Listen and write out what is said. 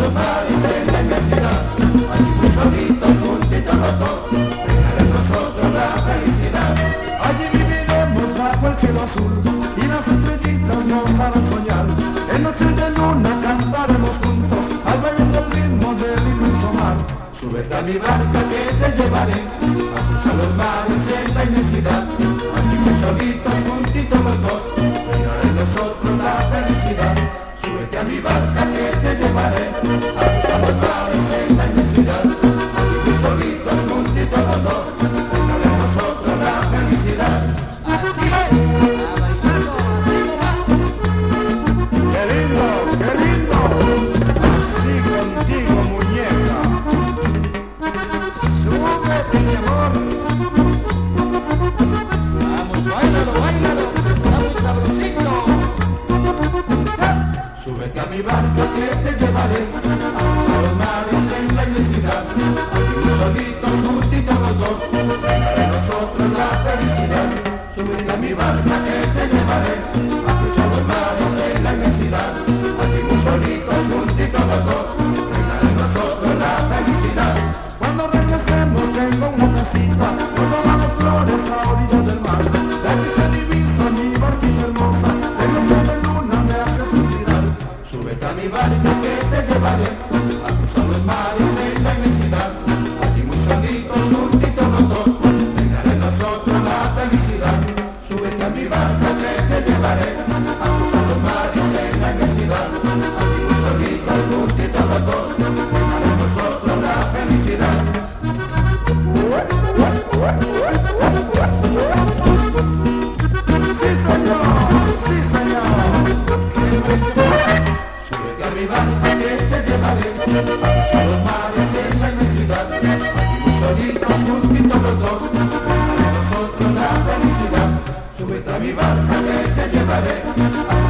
los mares en la inmensidad, aquí muy solitos, juntitos los dos, brindará en nosotros la felicidad. Allí viviremos bajo el cielo azul y las estrellitas nos harán soñar. En noches de luna cantaremos juntos al baile del ritmo del inmenso mar. Súbete a mi barca que te llevaré a cruzar los mares en la inmensidad, aquí muy solitos, juntitos los dos, brindará en nosotros la felicidad. Súbete a mi barca que te llevaré a cruzar los mares en la inmensidad, aquí muy solitos, juntitos los dos, brindará en nosotros la felicidad. Así es, a bailarlo, así nomás. ¡Qué lindo, qué lindo! Así contigo, muñeca. Súbete, mi amor. Vamos, báilalo, báilalo, que está muy sabrosito. Súbete a mi barco que te llevaré a cruzar los mares en la inmensidad, aquí muy solitos, juntitos los dos, brindará en nosotros la felicidad. Súbete a mi barca que te llevaré a cruzar los mares en la inmensidad, aquí muy solitos, juntitos los dos, brindará en nosotros la felicidad. Cuando regresemos tengo una casita con todas las flores a orillas del mar. De aquí se divisa mi barquita hermosa, de noche de luna me hace suspirar. Súbete a mi barca que te llevaré a cruzar los mares en la inmensidad, aquí muy solitos, juntitos los dos, brindará en nosotros la felicidad. Súbete a mi barca que te llevaré a cruzar los mares en la inmensidad, aquí muy solitos, juntitos los dos, brindará en nosotros la felicidad. Sí, señor, sí, señor. ¡Qué preciosidad! Súbete a mi barca que te llevaré a cruzar los mares en la inmensidad, aquí muy solitos, juntitos los dos, brindará en nosotros la felicidad. Súbete a mi barca que te llevaré a